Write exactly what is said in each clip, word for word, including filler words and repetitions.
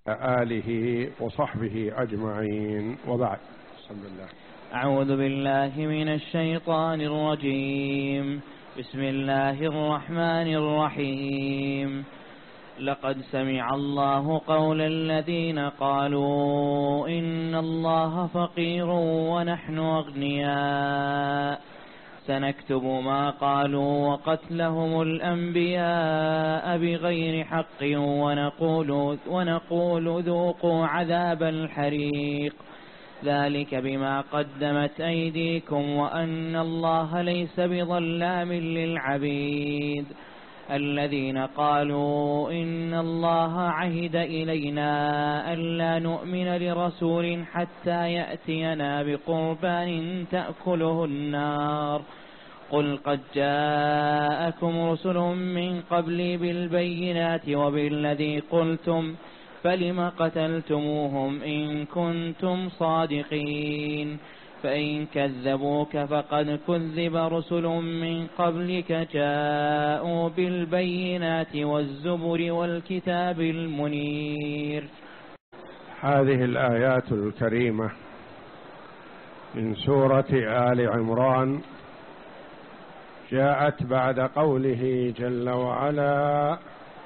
آله وصحبه أجمعين، وبعد. بسم الله. أعوذ بالله من الشيطان الرجيم. بسم الله الرحمن الرحيم. لقد سمع الله قول الذين قالوا إن الله فقير ونحن أغنياء سنكتب ما قالوا وقتلهم الأنبياء بغير حق ونقول, ونقول ذوقوا عذاب الحريق ذلك بما قدمت أيديكم وأن الله ليس بظلام للعبيد. الذين قالوا إن الله عهد إلينا ألا نؤمن لرسول حتى يأتينا بقربان تأكله النار قل قد جاءكم رسل من قبلي بالبينات وبالذي قلتم فلم قتلتموهم إن كنتم صادقين فإن كذبوك فقد كذب رسل من قبلك جاءوا بالبينات والزبر والكتاب المنير. هذه الآيات الكريمة من سورة آل عمران جاءت بعد قوله جل وعلا: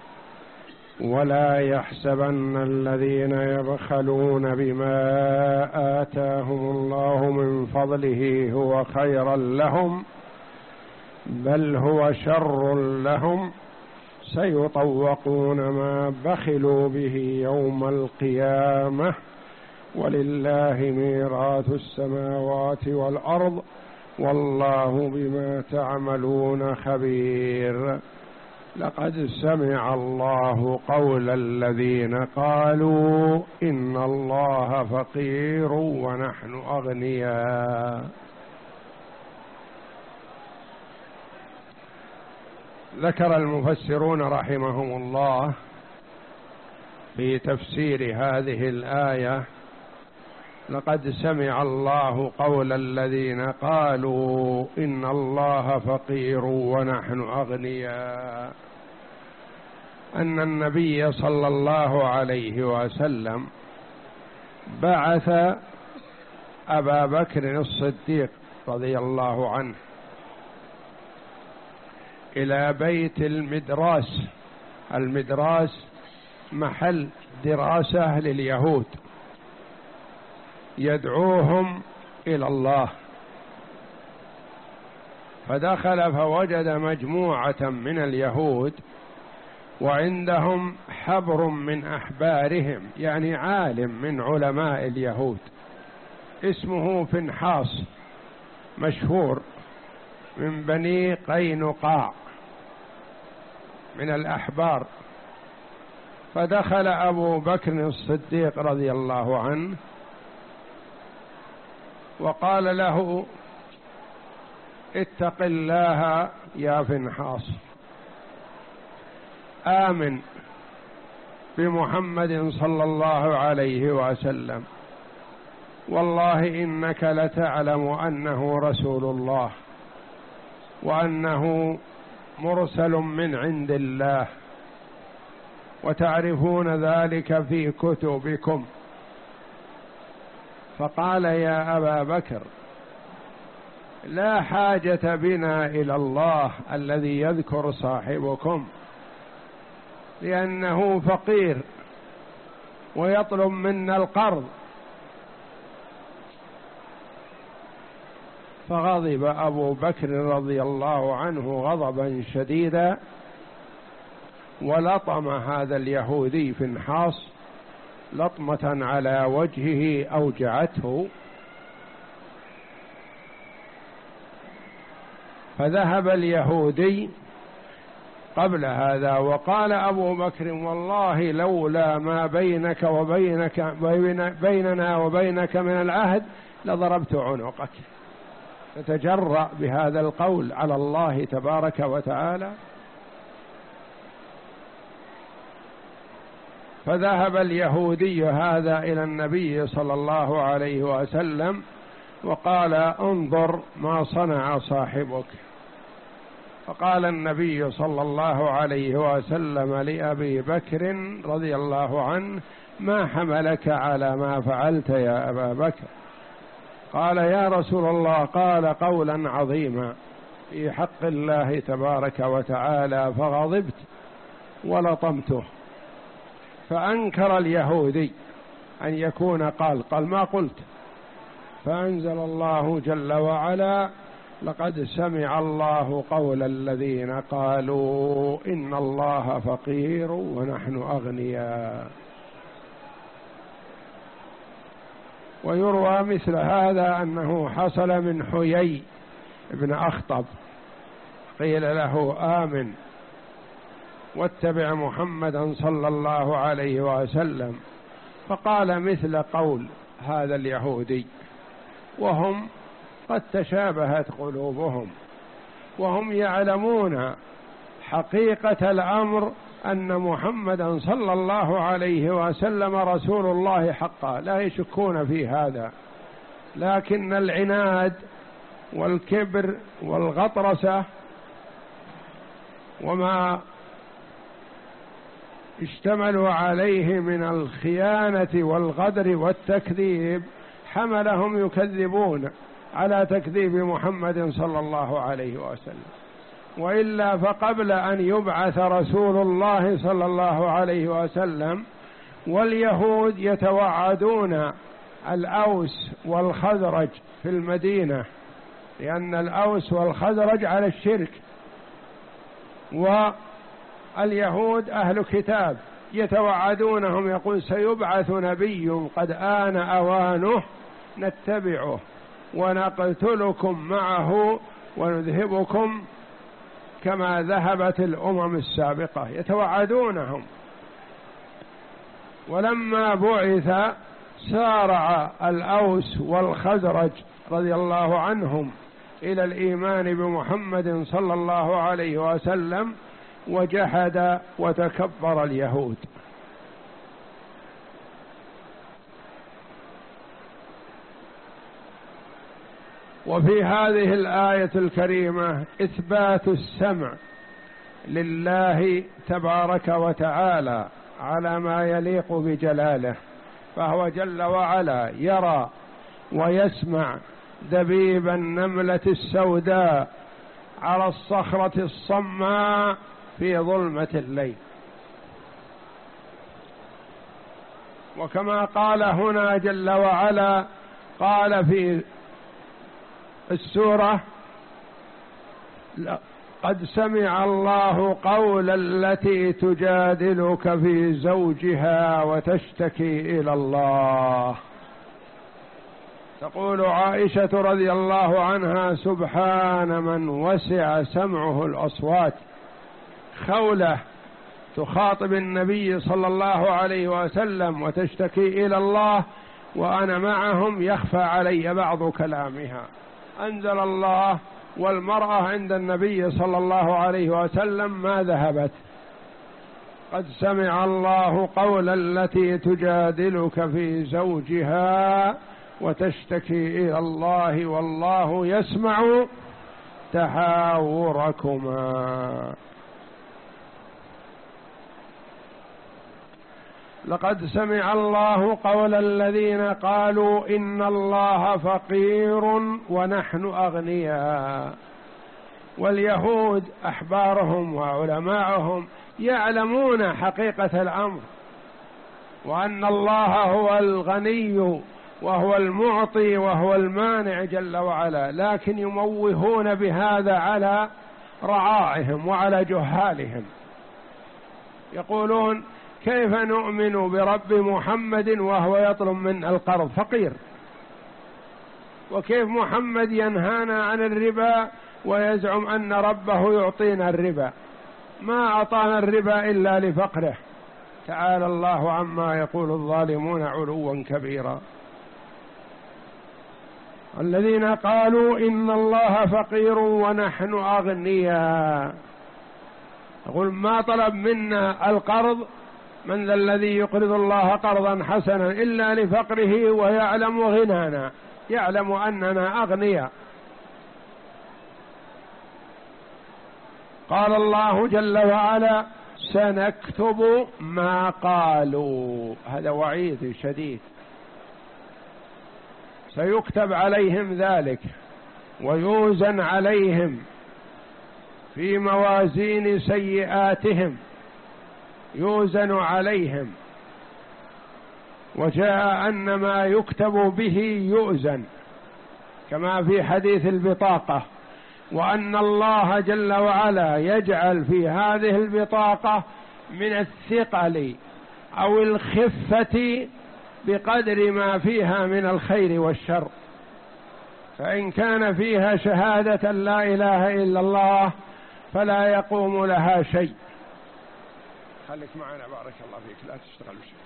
ولا يحسبن الذين يبخلون بما آتاهم الله من فضله هو خيرا لهم بل هو شر لهم سيطوقون ما بخلوا به يوم القيامة ولله ميراث السماوات والأرض والله بما تعملون خبير. لقد سمع الله قول الذين قالوا إن الله فقير ونحن أغنياء. ذكر المفسرون رحمهم الله في تفسير هذه الآية: لقد سمع الله قول الذين قالوا إن الله فقير ونحن أغنياء، أن النبي صلى الله عليه وسلم بعث أبا بكر الصديق رضي الله عنه إلى بيت المدراس. المدراس محل دراسة لليهود يدعوهم إلى الله، فدخل فوجد مجموعة من اليهود وعندهم حبر من أحبارهم، يعني عالم من علماء اليهود اسمه فنحاس مشهور من بني قينقاع من الأحبار. فدخل أبو بكر الصديق رضي الله عنه وقال له: اتق الله يا فنحاس، آمن بمحمد صلى الله عليه وسلم، والله إنك لتعلم أنه رسول الله وأنه مرسل من عند الله وتعرفون ذلك في كتبكم. فقال: يا أبا بكر، لا حاجة بنا إلى الله الذي يذكر صاحبكم، لأنه فقير ويطلب منا القرض. فغضب أبو بكر رضي الله عنه غضبا شديدا ولطم هذا اليهودي فنحاس لطمة على وجهه أوجعته، فذهب اليهودي قبل هذا وقال أبو بكر: والله لولا ما بينك وبينك بين بيننا وبينك من العهد لضربت عنقك. تتجرأ بهذا القول على الله تبارك وتعالى. فذهب اليهودي هذا إلى النبي صلى الله عليه وسلم وقال: انظر ما صنع صاحبك. فقال النبي صلى الله عليه وسلم لأبي بكر رضي الله عنه: ما حملك على ما فعلت يا أبا بكر؟ قال: يا رسول الله، قال قولا عظيما في حق الله تبارك وتعالى فغضبت ولطمته. فأنكر اليهودي أن يكون قال قال ما قلت، فأنزل الله جل وعلا: لقد سمع الله قول الذين قالوا إن الله فقير ونحن أغنياء. ويروى مثل هذا أنه حصل من حيي بن أخطب، قيل له: آمن واتبع محمدا صلى الله عليه وسلم، فقال مثل قول هذا اليهودي، وهم قد تشابهت قلوبهم، وهم يعلمون حقيقة الأمر أن محمدا صلى الله عليه وسلم رسول الله حقا، لا يشكون في هذا، لكن العناد والكبر والغطرسة وما اشتملوا عليه من الخيانة والغدر والتكذيب حملهم يكذبون على تكذيب محمد صلى الله عليه وسلم. وإلا فقبل أن يبعث رسول الله صلى الله عليه وسلم واليهود يتوعدون الأوس والخزرج في المدينة، لأن الأوس والخزرج على الشرك، واليهود أهل كتاب، يتوعدونهم يقول: سيبعث نبي قد آن أوانه نتبعه ونقتلكم معه ونذهبكم كما ذهبت الأمم السابقة، يتوعدونهم. ولما بعث سارع الأوس والخزرج رضي الله عنهم إلى الإيمان بمحمد صلى الله عليه وسلم، وجحد وتكبر اليهود. وفي هذه الآية الكريمة إثبات السمع لله تبارك وتعالى على ما يليق بجلاله، فهو جل وعلا يرى ويسمع دبيب النملة السوداء على الصخرة الصماء في ظلمة الليل. وكما قال هنا جل وعلا، قال في السورة: قد سمع الله قول التي تجادلك في زوجها وتشتكي إلى الله. تقول عائشة رضي الله عنها: سبحان من وسع سمعه الأصوات. خولة تخاطب النبي صلى الله عليه وسلم وتشتكي إلى الله وأنا معهم يخفى علي بعض كلامها. أنزل الله: والمرأة عند النبي صلى الله عليه وسلم ما ذهبت. قد سمع الله قول التي تجادلك في زوجها وتشتكي إلى الله والله يسمع تحاوركما. لقد سمع الله قول الذين قالوا إن الله فقير ونحن أغنياء. واليهود أحبارهم وعلماءهم يعلمون حقيقة الأمر، وأن الله هو الغني وهو المعطي وهو المانع جل وعلا، لكن يموهون بهذا على رعائهم وعلى جهالهم. يقولون: كيف نؤمن برب محمد وهو يطلب من القرض فقير؟ وكيف محمد ينهانا عن الربا ويزعم أن ربه يعطينا الربا؟ ما أعطانا الربا إلا لفقره. تعالى الله عما يقول الظالمون علوا كبيرا. الذين قالوا إن الله فقير ونحن أغنياء، يقول: ما طلب منا القرض، من ذا الذي يقرض الله قرضا حسنا إلا لفقره ويعلم غنانا، يعلم أننا أغنياء. قال الله جل وعلا: سنكتب ما قالوا. هذا وعيد شديد، سيكتب عليهم ذلك ويوزن عليهم في موازين سيئاتهم، يوزن عليهم. وجاء أن ما يكتب به يؤزن كما في حديث البطاقة، وأن الله جل وعلا يجعل في هذه البطاقة من الثقل أو الخفة بقدر ما فيها من الخير والشر. فإن كان فيها شهادة لا إله إلا الله فلا يقوم لها شيء. خليك معنا بارك الله فيك، لا تشتغل شيء.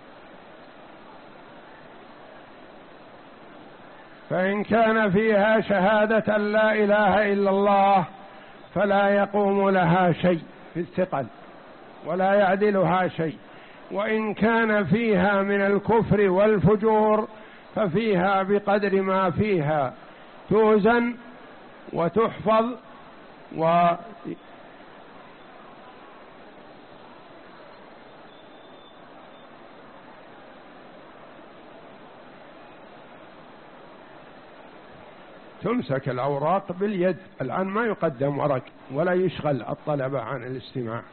فإن كان فيها شهادة لا إله إلا الله فلا يقوم لها شيء في الثقل ولا يعدلها شيء. وإن كان فيها من الكفر والفجور ففيها بقدر ما فيها توزن وتحفظ و تمسك الأوراق باليد. الآن ما يقدم ورق ولا يشغل الطلبة عن الاستماع،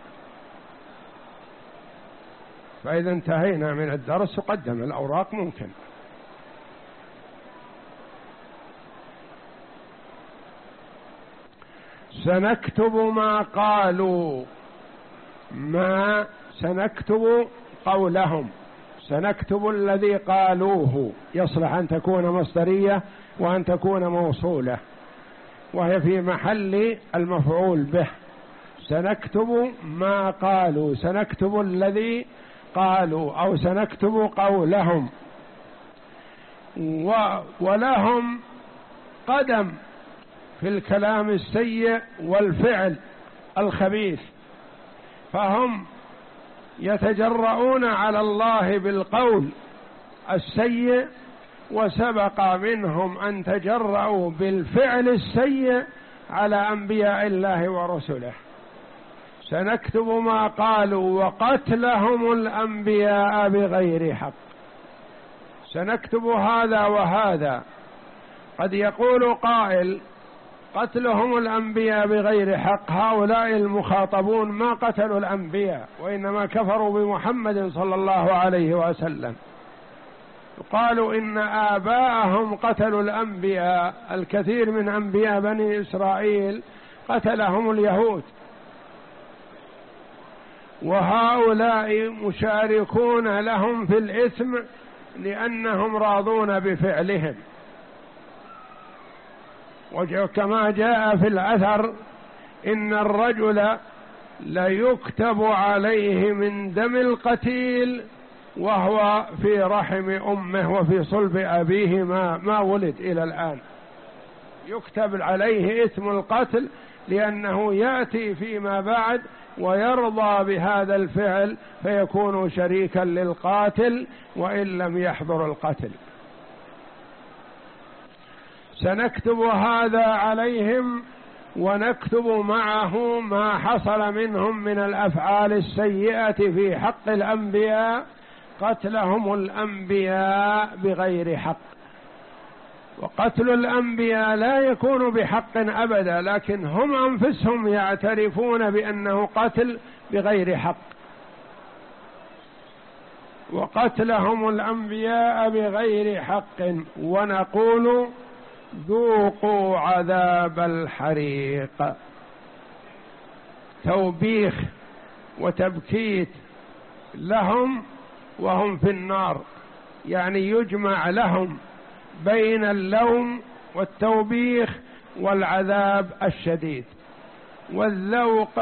فإذا انتهينا من الدرس تقدم الأوراق ممكن. سنكتب ما قالوا، ما سنكتب قولهم، سنكتب الذي قالوه، يصلح أن تكون مصدرية وأن تكون موصولة، وهي في محل المفعول به. سنكتب ما قالوا، سنكتب الذي قالوا، أو سنكتب قولهم. و ولهم قدم في الكلام السيء والفعل الخبيث، فهم يتجرؤون على الله بالقول السيء، وسبق منهم أن تجرؤوا بالفعل السيء على أنبياء الله ورسله. سنكتب ما قالوا وقتلهم الأنبياء بغير حق. سنكتب هذا وهذا. قد يقول قائل: قتلهم الأنبياء بغير حق، هؤلاء المخاطبون ما قتلوا الأنبياء وإنما كفروا بمحمد صلى الله عليه وسلم. قالوا إن آباءهم قتلوا الأنبياء، الكثير من أنبياء بني إسرائيل قتلهم اليهود، وهؤلاء مشاركون لهم في الإثم لأنهم راضون بفعلهم. وكما جاء في الأثر: إن الرجل ليكتب عليه من دم القتيل وهو في رحم أمه وفي صلب أبيه ما, ما ولد إلى الآن، يكتب عليه إثم القتل لأنه يأتي فيما بعد ويرضى بهذا الفعل فيكون شريكا للقاتل وإن لم يحضر القتل. سنكتب هذا عليهم ونكتب معه ما حصل منهم من الأفعال السيئة في حق الأنبياء، قتلهم الأنبياء بغير حق. وقتل الأنبياء لا يكون بحق أبدا، لكن هم أنفسهم يعترفون بأنه قتل بغير حق. وقتلهم الأنبياء بغير حق، ونقول: ذوقوا عذاب الحريق. توبيخ وتبكيت لهم وهم في النار، يعني يجمع لهم بين اللوم والتوبيخ والعذاب الشديد. والذوق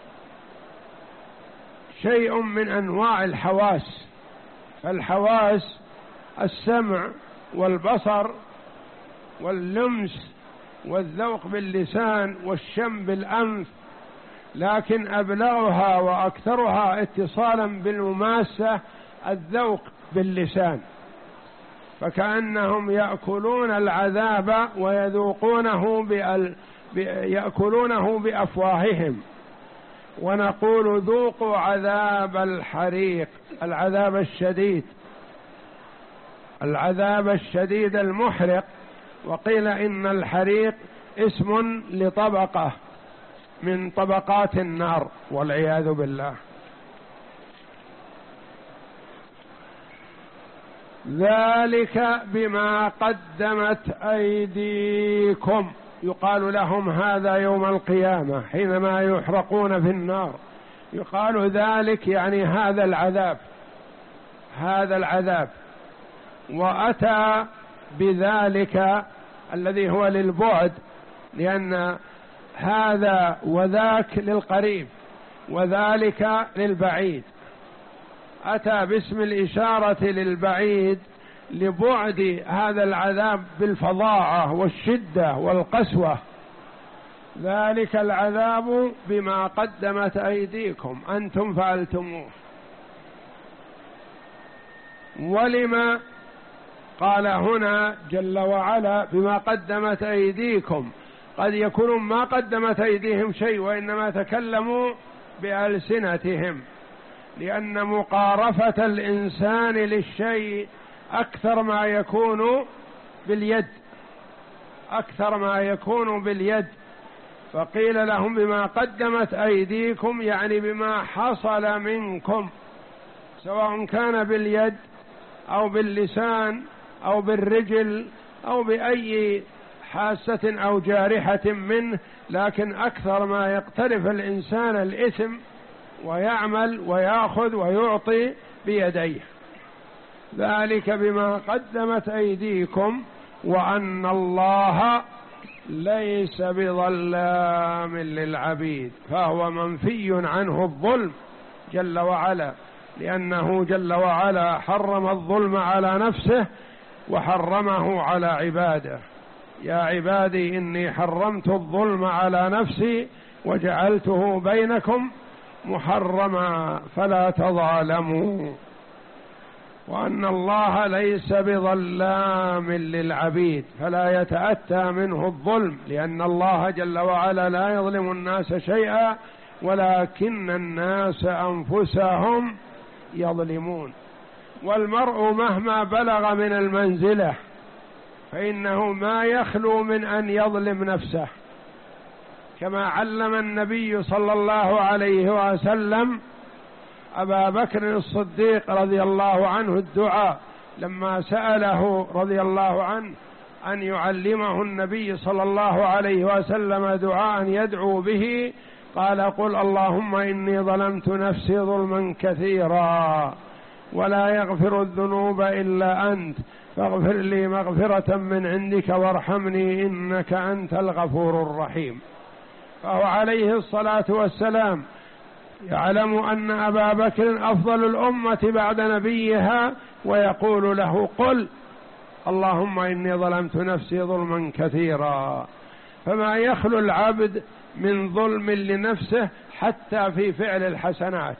شيء من أنواع الحواس، فالحواس السمع والبصر واللمس والذوق باللسان والشم بالأنف، لكن أبلغها وأكثرها اتصالا بالمماسة الذوق باللسان، فكأنهم يأكلون العذاب ويذوقونه بأل... يأكلونه بأفواههم ونقول ذوقوا عذاب الحريق، العذاب الشديد، العذاب الشديد المحرق. وقيل إن الحريق اسم لطبقة من طبقات النار والعياذ بالله. ذلك بما قدمت أيديكم، يقال لهم هذا يوم القيامة حينما يحرقون في النار، يقال ذلك يعني هذا العذاب، هذا العذاب. وأتى بذلك الذي هو للبعد، لأن هذا وذاك للقريب وذلك للبعيد، أتى باسم الإشارة للبعيد لبعد هذا العذاب بالفظاعة والشدة والقسوة. ذلك العذاب بما قدمت أيديكم، أنتم فعلتموه. ولما قال هنا جل وعلا بما قدمت أيديكم؟ قد يكون ما قدمت أيديهم شيء، وإنما تكلموا بألسنتهم، لأن مقارفة الإنسان للشيء أكثر ما يكون باليد، أكثر ما يكون باليد. فقيل لهم بما قدمت أيديكم يعني بما حصل منكم، سواء كان باليد أو باللسان أو بالرجل أو بأي حاسة أو جارحة منه، لكن أكثر ما يقترف الإنسان الإثم ويعمل ويأخذ ويعطي بيديه. ذلك بما قدمت أيديكم وأن الله ليس بظلام للعبيد، فهو منفي عنه الظلم جل وعلا، لأنه جل وعلا حرم الظلم على نفسه وحرمه على عباده. يا عبادي إني حرمت الظلم على نفسي وجعلته بينكم محرما فلا تظالموا. وأن الله ليس بظلام للعبيد، فلا يتأتى منه الظلم، لأن الله جل وعلا لا يظلم الناس شيئا ولكن الناس أنفسهم يظلمون. والمرء مهما بلغ من المنزلة فإنه ما يخلو من أن يظلم نفسه، كما علم النبي صلى الله عليه وسلم أبا بكر الصديق رضي الله عنه الدعاء لما سأله رضي الله عنه أن يعلمه النبي صلى الله عليه وسلم دعاء يدعو به، قال قل اللهم إني ظلمت نفسي ظلما كثيرا ولا يغفر الذنوب إلا أنت فاغفر لي مغفرة من عندك وارحمني إنك أنت الغفور الرحيم. فهو عليه الصلاة والسلام يعلم أن أبا بكر أفضل الأمة بعد نبيها، ويقول له قل اللهم إني ظلمت نفسي ظلما كثيرا. فما يخلو العبد من ظلم لنفسه حتى في فعل الحسنات،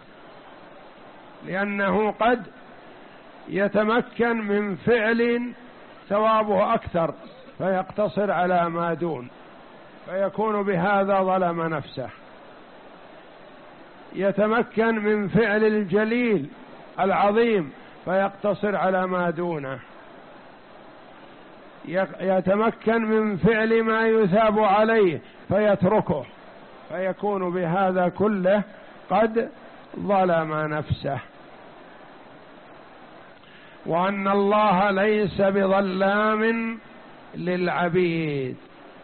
لأنه قد يتمكن من فعل ثوابه أكثر فيقتصر على ما دون، فيكون بهذا ظلم نفسه. يتمكن من فعل الجليل العظيم فيقتصر على ما دونه. يتمكن من فعل ما يثاب عليه فيتركه، فيكون بهذا كله قد ظلم نفسه. وأن الله ليس بظلام للعبيد.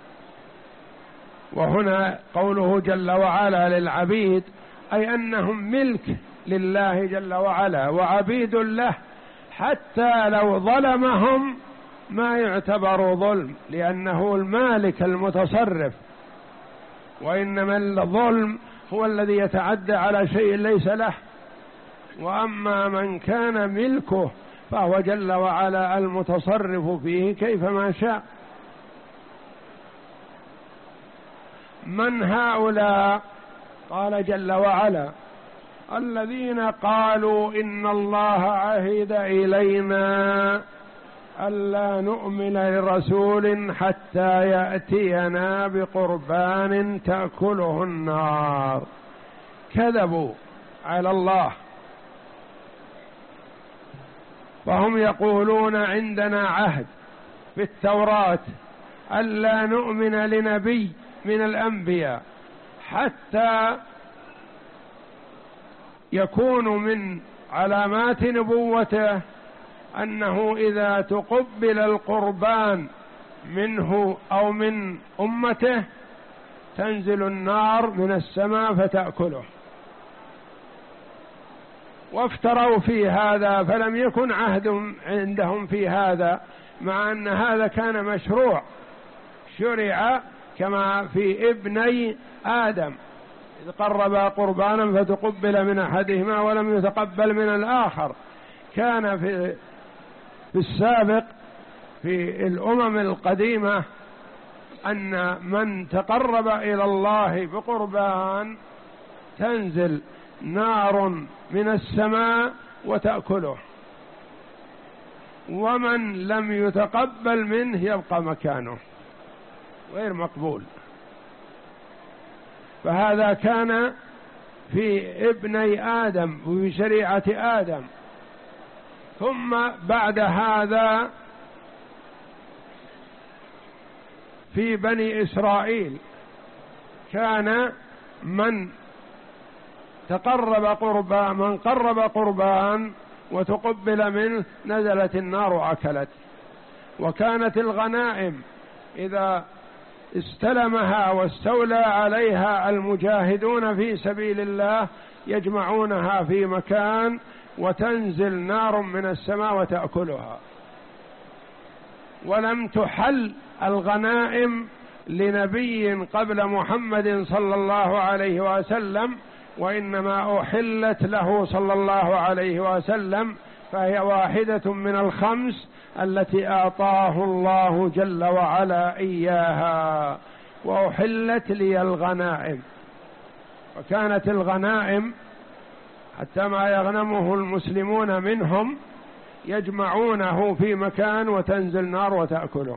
وهنا قوله جل وعلا للعبيد أي أنهم ملك لله جل وعلا وعبيد له، حتى لو ظلمهم ما يعتبر ظلم، لأنه المالك المتصرف. وإنما الظلم هو الذي يتعدى على شيء ليس له، وأما من كان ملكه فهو جل وعلا المتصرف فيه كيفما شاء. من هؤلاء؟ قال جل وعلا الذين قالوا إن الله عهد إلينا ألا نؤمن لرسول حتى يأتينا بقربان تأكله النار كذبوا على الله، فهم يقولون عندنا عهد في التوراة ألا نؤمن لنبي من الأنبياء حتى يكون من علامات نبوته أنه إذا تقبل القربان منه أو من أمته تنزل النار من السماء فتأكله، وافتروا في هذا، فلم يكن عهد عندهم في هذا، مع أن هذا كان مشروع شرع كما في ابني آدم إذ قربا قربانا فتقبل من أحدهما ولم يتقبل من الآخر. كان في في السابق في الأمم القديمة أن من تقرب إلى الله بقربان تنزل نار من السماء وتأكله، ومن لم يتقبل منه يبقى مكانه غير مقبول. فهذا كان في ابني آدم وفي شريعة آدم. ثم بعد هذا في بني إسرائيل كان من تقرب قربان من قرب قربان وتقبل منه نزلت النار وأكلت. وكانت الغنائم إذا استلمها واستولى عليها المجاهدون في سبيل الله يجمعونها في مكان وتنزل نار من السماء وتأكلها. ولم تحل الغنائم لنبي قبل محمد صلى الله عليه وسلم، وإنما أحلت له صلى الله عليه وسلم، فهي واحدة من الخمس التي أعطاه الله جل وعلا إياها، وأحلت لي الغنائم. وكانت الغنائم حتى ما يغنمه المسلمون منهم يجمعونه في مكان وتنزل نار وتأكله.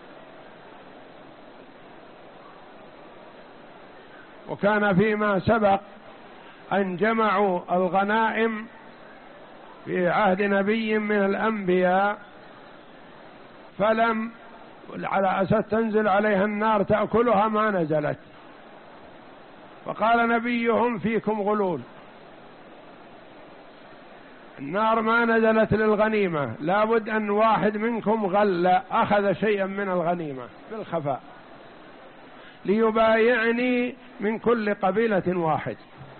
وكان فيما سبق أن جمعوا الغنائم في عهد نبي من الأنبياء فلم على أساس تنزل عليها النار تأكلها ما نزلت، فقال نبيهم فيكم غلول، النار ما نزلت للغنيمة، لابد أن واحد منكم غل أخذ شيئا من الغنيمة بالخفاء ليبايعني من كل قبيلة واحد.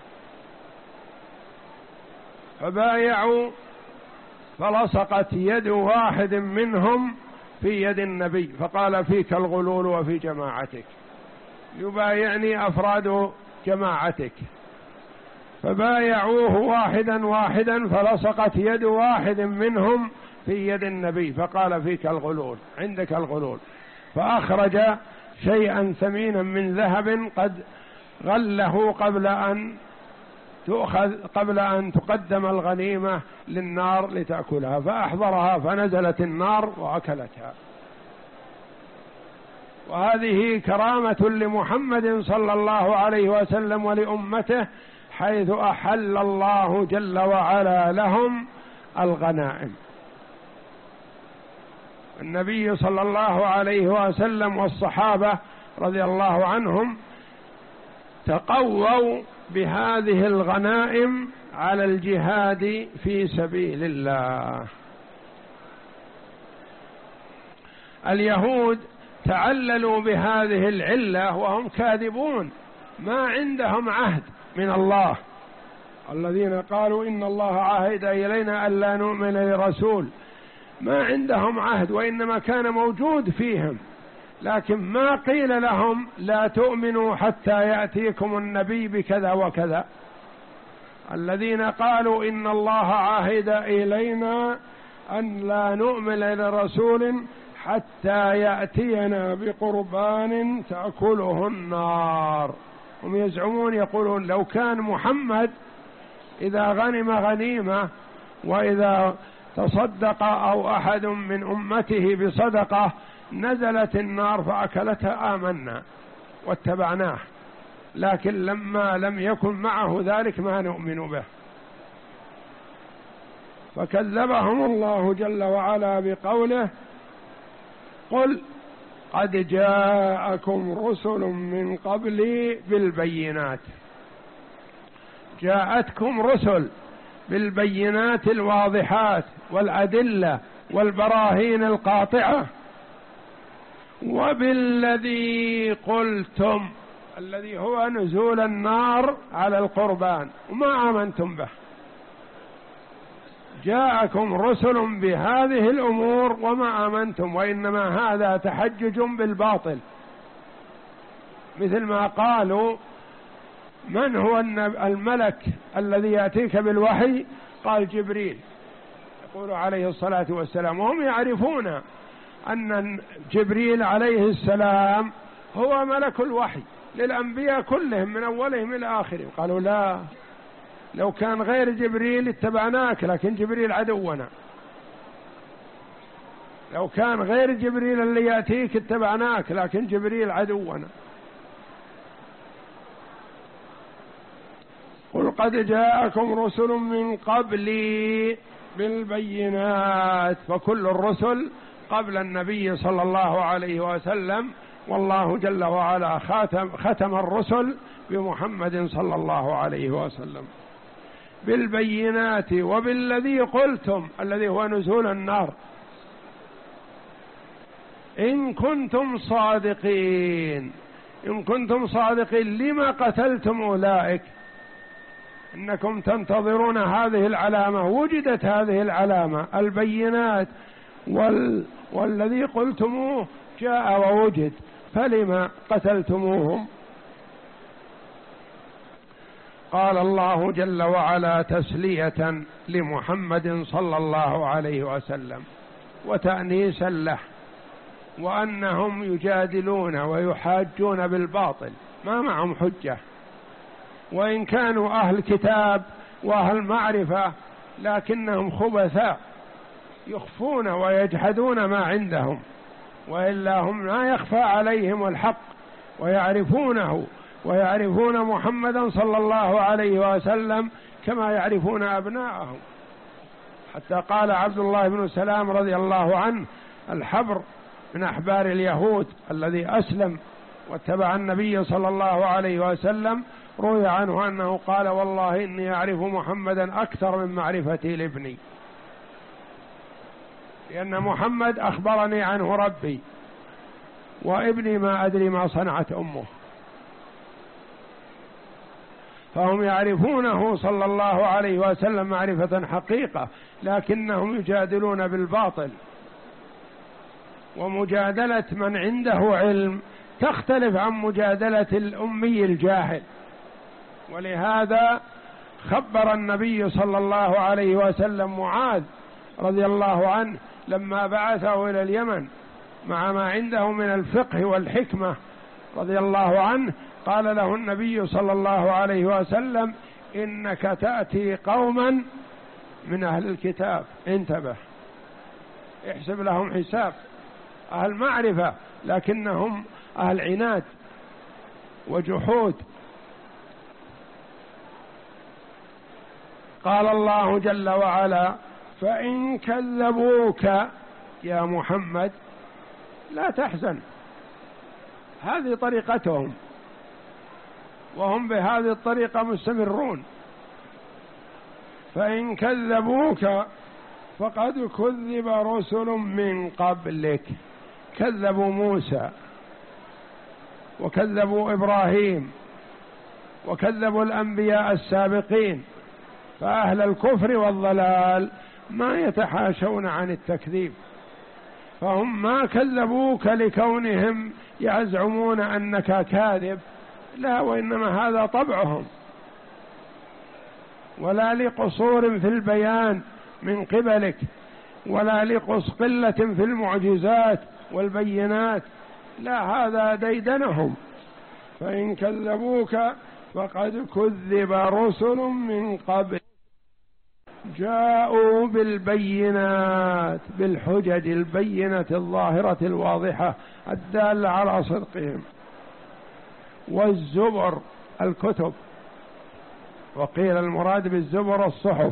فبايعوا، فلصقت يد واحد منهم في يد النبي فقال فيك الغلول وفي جماعتك، يبايعني أفراد جماعتك. فبايعوه واحدا واحدا فلصقت يد واحد منهم في يد النبي فقال فيك الغلول، عندك الغلول. فأخرج شيئا ثمينا من ذهب قد غله قبل أن تؤخذ قبل أن تقدم الغنيمة للنار لتأكلها، فأحضرها فنزلت النار وأكلتها. وهذه كرامة لمحمد صلى الله عليه وسلم ولأمته، حيث أحل الله جل وعلا لهم الغنائم. النبي صلى الله عليه وسلم والصحابة رضي الله عنهم تقووا بهذه الغنائم على الجهاد في سبيل الله. اليهود تعللوا بهذه العلة وهم كاذبون، ما عندهم عهد من الله، الذين قالوا إن الله عهد إلينا ألا نؤمن لرسول، ما عندهم عهد، وإنما كان موجود فيهم، لكن ما قيل لهم لا تؤمنوا حتى يأتيكم النبي بكذا وكذا. الذين قالوا إن الله عهد إلينا أن لا نؤمن لرسول حتى يأتينا بقربان تأكله النار. هم يزعمون يقولون لو كان محمد إذا غنم غنيمة وإذا تصدق أو أحد من أمته بصدقة نزلت النار فأكلتها آمنا واتبعناه، لكن لما لم يكن معه ذلك ما نؤمن به. فكذبهم الله جل وعلا بقوله: قل قد جاءكم رسل من قبلي بالبينات. جاءتكم رسل بالبينات الواضحات والأدلة والبراهين القاطعة، وبالذي قلتم، الذي هو نزول النار على القربان، وما آمنتم به. جاءكم رسل بهذه الأمور وما آمنتم، وإنما هذا تحجج بالباطل، مثل ما قالوا: من هو الملك الذي يأتيك بالوحي؟ قال: جبريل. يقول عليه الصلاة والسلام، وهم يعرفون أن جبريل عليه السلام هو ملك الوحي للأنبياء كلهم من أولهم إلى آخرهم. قالوا: لا، لو كان غير جبريل اتبعناك، لكن جبريل عدونا. لو كان غير جبريل اللي يأتيك اتبعناك، لكن جبريل عدونا. قل قد جاءكم رسل من قبلي بالبينات، فكل الرسل قبل النبي صلى الله عليه وسلم، والله جل وعلا ختم, ختم الرسل بمحمد صلى الله عليه وسلم بالبينات وبالذي قلتم، الذي هو نزول النار. إن كنتم صادقين، إن كنتم صادقين لما قتلتم أولئك؟ إنكم تنتظرون هذه العلامة، وجدت هذه العلامة البينات وال... والذي قلتموه جاء ووجد، فلما قتلتموهم؟ قال الله جل وعلا تسلية لمحمد صلى الله عليه وسلم وتأنيسا له، وأنهم يجادلون ويحاجون بالباطل، ما معهم حجة، وإن كانوا أهل كتاب وأهل معرفة لكنهم خبثاء يخفون ويجحدون ما عندهم، وإلا هم لا يخفى عليهم الحق ويعرفونه، ويعرفون محمدا صلى الله عليه وسلم كما يعرفون أبناءهم. حتى قال عبد الله بن سلام رضي الله عنه الحبر من أحبار اليهود الذي أسلم واتبع النبي صلى الله عليه وسلم، روي عنه أنه قال: والله إني أعرف محمدا أكثر من معرفتي لابني، لأن محمد أخبرني عنه ربي، وابني ما أدري ما صنعت أمه. فهم يعرفونه صلى الله عليه وسلم معرفة حقيقة، لكنهم يجادلون بالباطل. ومجادلة من عنده علم تختلف عن مجادلة الأمي الجاهل، ولهذا خبر النبي صلى الله عليه وسلم معاذ رضي الله عنه لما بعثه إلى اليمن مع ما عنده من الفقه والحكمة رضي الله عنه، قال له النبي صلى الله عليه وسلم: إنك تأتي قوما من أهل الكتاب، انتبه، احسب لهم حساب، أهل معرفة لكنهم أهل عناد وجحود. قال الله جل وعلا: فإن كذبوك يا محمد لا تحزن. هذه طريقتهم، وهم بهذه الطريقة مستمرون. فإن كذبوك فقد كذب رسل من قبلك، كذبوا موسى وكذبوا إبراهيم وكذبوا الأنبياء السابقين، فأهل الكفر والضلال ما يتحاشون عن التكذيب، فهم ما كذبوك لكونهم يزعمون أنك كاذب، لا، وإنما هذا طبعهم، ولا لقصور في البيان من قبلك، ولا لقص قلة في المعجزات والبينات، لا، هذا ديدنهم. فإن كذبوك فقد كذب رسل من قبل جاءوا بالبينات، بالحجج البينة الظاهرة الواضحة الدالة على صدقهم، والزبر الكتب، وقيل المراد بالزبر الصحف.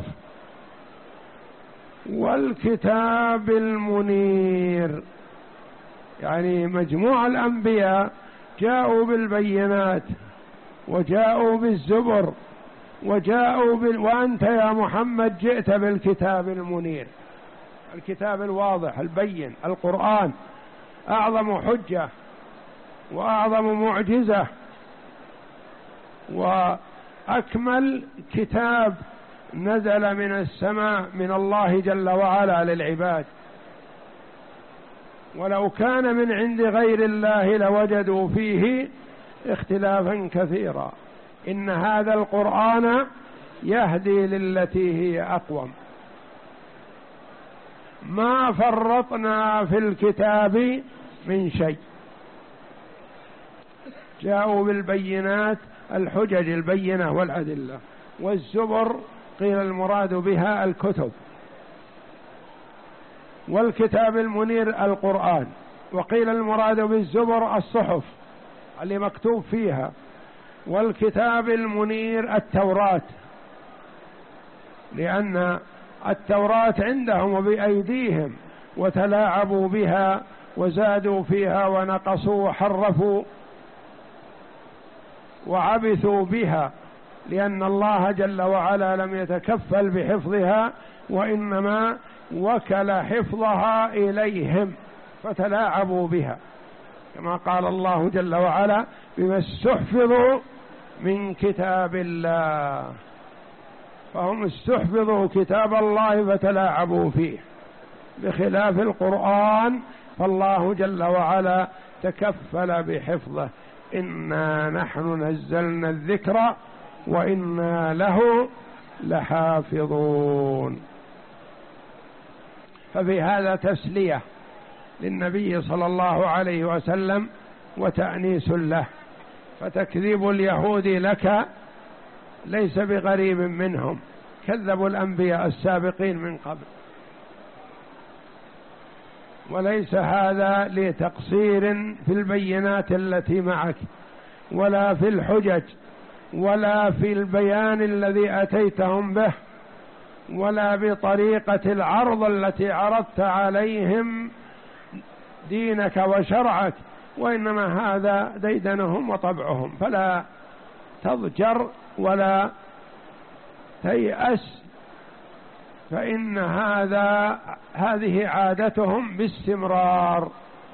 والكتاب المنير، يعني مجموع الأنبياء جاءوا بالبينات وجاءوا بالزبر وجاءوا بال... وأنت يا محمد جئت بالكتاب المنير، الكتاب الواضح البين، القرآن أعظم حجة وأعظم معجزة وأكمل كتاب نزل من السماء من الله جل وعلا للعباد، ولو كان من عند غير الله لوجدوا فيه اختلافا كثيرا. إن هذا القرآن يهدي للتي هي أقوم. ما فرطنا في الكتاب من شيء. جاءوا بالبينات، الحجج البينة والأدلة. والزبر قيل المراد بها الكتب. والكتاب المنير القرآن. وقيل المراد بالزبر الصحف اللي مكتوب فيها. والكتاب المنير التوراة، لأن التوراة عندهم وبأيديهم وتلاعبوا بها وزادوا فيها ونقصوا وحرفوا وعبثوا بها، لأن الله جل وعلا لم يتكفل بحفظها وإنما وكل حفظها إليهم فتلاعبوا بها، كما قال الله جل وعلا: بما استحفظوا من كتاب الله. فهم استحفظوا كتاب الله فتلاعبوا فيه، بخلاف القرآن فالله جل وعلا تكفل بحفظه. إنا نحن نزلنا الذكر وإنا له لحافظون. ففي هذا تسلية للنبي صلى الله عليه وسلم وتأنيس له، فتكذيب اليهود لك ليس بغريب منهم، كذبوا الأنبياء السابقين من قبل. وليس هذا لتقصير في البينات التي معك ولا في الحجج ولا في البيان الذي أتيتهم به ولا بطريقة العرض التي عرضت عليهم دينك وشرعك، وإنما هذا ديدنهم وطبعهم، فلا تضجر ولا تيأس، فإن هذا هذه عادتهم باستمرار.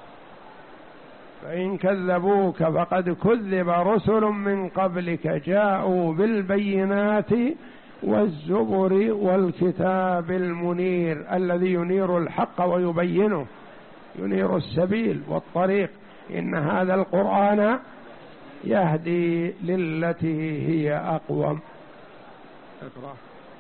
فإن كذبوك فقد كذب رسل من قبلك جاءوا بالبينات والزبر والكتاب المنير الذي ينير الحق ويبينه، ينير السبيل والطريق. إن هذا القرآن يهدي للتي هي أقوم. اقرأ.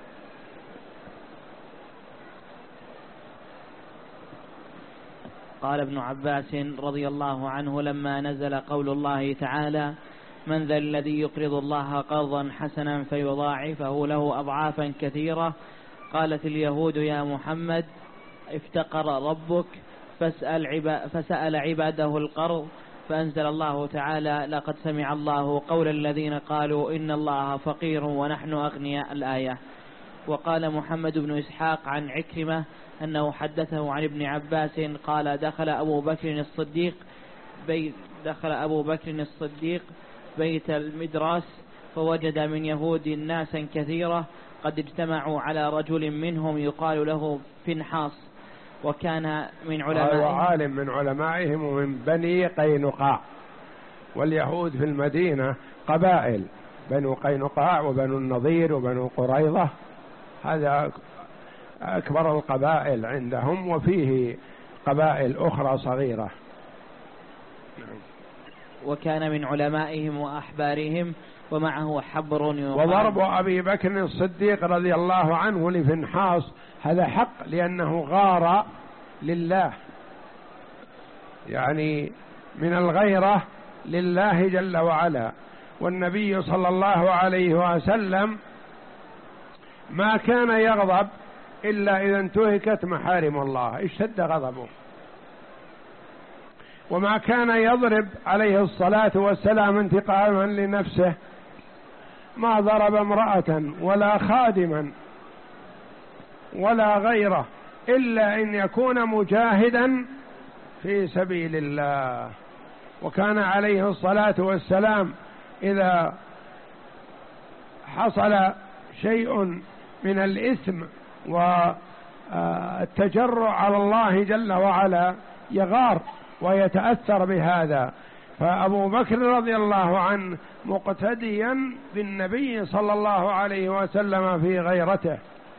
قال ابن عباس رضي الله عنه: لما نزل قول الله تعالى: من ذا الذي يقرض الله قرضا حسنا فيضاعفه له أضعافا كثيرة، قالت اليهود: يا محمد افتقر ربك فاسأل عبا فسأل عباده القرض، فأنزل الله تعالى: لقد سمع الله قول الذين قالوا إن الله فقير ونحن أغنياء، الآية. وقال محمد بن إسحاق عن عكرمة أنه حدثه عن ابن عباس قال: دخل أبو بكر الصديق بيت دخل أبو بكر الصديق بيت المدراس فوجد من يهود ناسا كثيرة قد اجتمعوا على رجل منهم يقال له فنحاس، وكان من علمائهم وعالم من علمائهم ومن بني قينقاع. واليهود في المدينة قبائل، بنو قينقاع وبنو النضير وبنو قريظة، هذا أكبر القبائل عندهم، وفيه قبائل أخرى صغيرة. وكان من علمائهم وأحبارهم ومعه حبر. وضرب أبي بكر الصديق رضي الله عنه لفنحاس هذا حق، لأنه غار لله، يعني من الغيرة لله جل وعلا. والنبي صلى الله عليه وسلم ما كان يغضب إلا إذا انتهكت محارم الله، اشتد غضبه. وما كان يضرب عليه الصلاة والسلام انتقاما لنفسه ما ضرب امرأة ولا خادما ولا غيره إلا أن يكون مجاهدا في سبيل الله. وكان عليه الصلاة والسلام إذا حصل شيء من الإثم والتجرع على الله جل وعلا يغار ويتأثر بهذا. فأبو بكر رضي الله عنه مقتديا بالنبي صلى الله عليه وسلم في غيرته.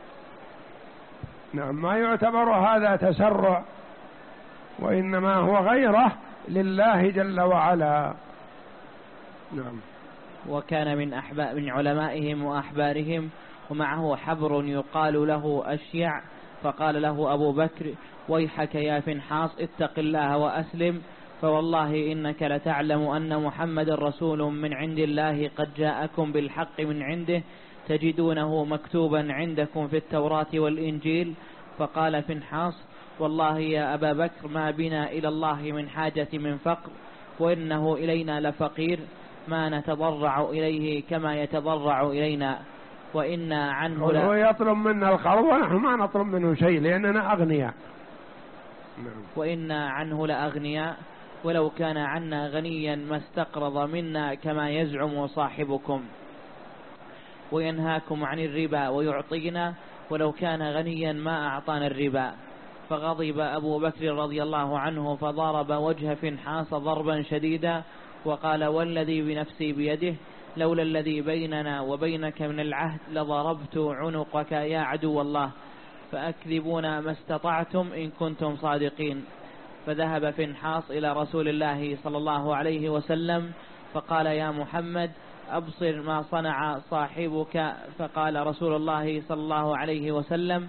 نعم، ما يعتبر هذا تسرع، وإنما هو غيره لله جل وعلا. نعم. وكان من أحباب من علمائهم وأحبارهم ومعه حبر يقال له أشيع، فقال له أبو بكر: ويحك يا فنحاص، اتق الله وأسلم، فوالله إنك لتعلم أن محمد رسول من عند الله قد جاءكم بالحق من عنده تجدونه مكتوبا عندكم في التوراة والإنجيل. فقال فنحاص: والله يا أبا بكر ما بنا إلى الله من حاجة من فقر، وإنه إلينا لفقير ما نتضرع إليه كما يتضرع إلينا، وإنا عنه لا... هو يطلب منا القرض ونحن ما نطلب منه شيء لأننا أغنياء. وإنا عنه لأغنياء، ولو كان عنا غنيا ما استقرض منا كما يزعم صاحبكم، وينهاكم عن الربا ويعطينا، ولو كان غنيا ما أعطانا الربا. فغضب أبو بكر رضي الله عنه فضرب وجه فنحاص ضربا شديدا وقال: والذي بنفسي بيده لولا الذي بيننا وبينك من العهد لضربت عنقك يا عدو الله، فأكذبونا ما استطعتم إن كنتم صادقين. فذهب فنحاص إلى رسول الله صلى الله عليه وسلم فقال: يا محمد أبصر ما صنع صاحبك. فقال رسول الله صلى الله عليه وسلم: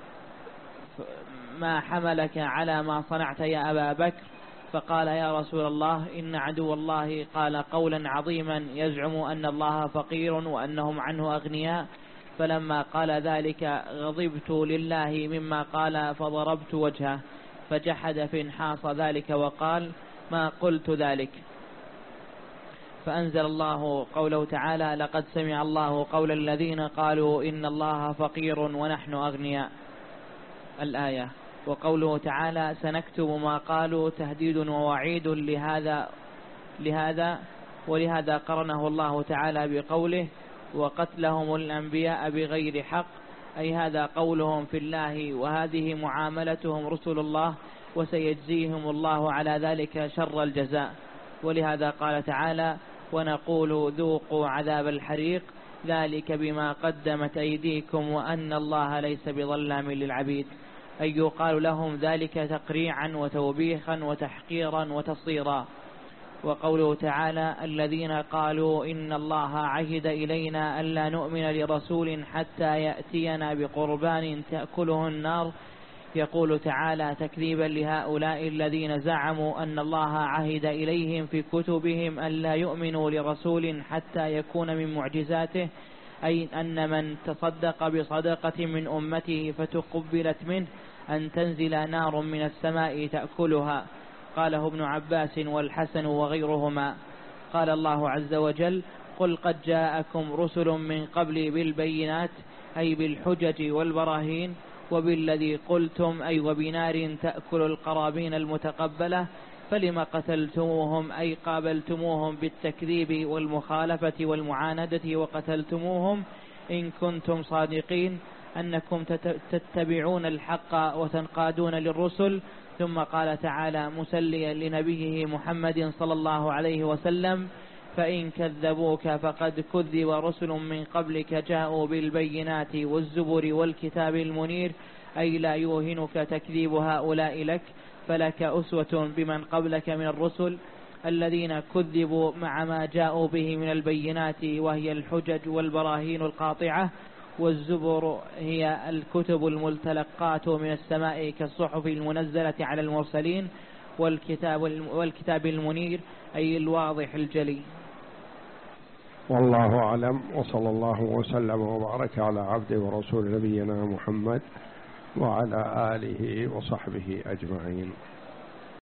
ما حملك على ما صنعت يا أبا بكر؟ فقال: يا رسول الله إن عدو الله قال قولا عظيما يزعم أن الله فقير وأنهم عنه أغنياء، فلما قال ذلك غضبت لله مما قال فضربت وجهه. فجحد فنحاص ذلك وقال: ما قلت ذلك. فأنزل الله قوله تعالى: لقد سمع الله قول الذين قالوا إن الله فقير ونحن أغنياء، الآية. وقوله تعالى: سنكتب ما قالوا تهديد ووعيد لهذا لهذا ولهذا قرنه الله تعالى بقوله: وقتلهم الأنبياء بغير حق، أي هذا قولهم في الله وهذه معاملتهم رسل الله، وسيجزيهم الله على ذلك شر الجزاء. ولهذا قال تعالى: ونقول ذوقوا عذاب الحريق ذلك بما قدمت أيديكم وأن الله ليس بظلام للعبيد، أي يقال لهم ذلك تقريعا وتوبيخا وتحقيرا وتصيرا. وقوله تعالى: الذين قالوا إن الله عهد إلينا ألا نؤمن لرسول حتى يأتينا بقربان تأكله النار، يقول تعالى تكذيبا لهؤلاء الذين زعموا أن الله عهد إليهم في كتبهم ألا يؤمنوا لرسول حتى يكون من معجزاته، أي أن من تصدق بصدقة من أمته فتقبلت منه أن تنزل نار من السماء تأكلها. قاله ابن عباس والحسن وغيرهما. قال الله عز وجل: قل قد جاءكم رسل من قبل بالبينات، أي بالحجج والبراهين، وبالذي قلتم، أي وبنار تأكل القرابين المتقبلة، فلما قتلتموهم، أي قابلتموهم بالتكذيب والمخالفة والمعاندة وقتلتموهم إن كنتم صادقين أنكم تتبعون الحق وتنقادون للرسل. ثم قال تعالى مسليا لنبيه محمد صلى الله عليه وسلم: فإن كذبوك فقد كذب رسل من قبلك جاءوا بالبينات والزبر والكتاب المنير، أي لا يوهنك تكذيب هؤلاء لك، فلك أسوة بمن قبلك من الرسل الذين كذبوا مع ما جاءوا به من البينات، وهي الحجج والبراهين القاطعة. والزبر هي الكتب المتلقاة من السماء كالصحف المنزلة على المرسلين، والكتاب, والكتاب المنير أي الواضح الجلي. والله أعلم، وصلى الله وسلم وبارك على عبده ورسول نبينا محمد وعلى آله وصحبه أجمعين.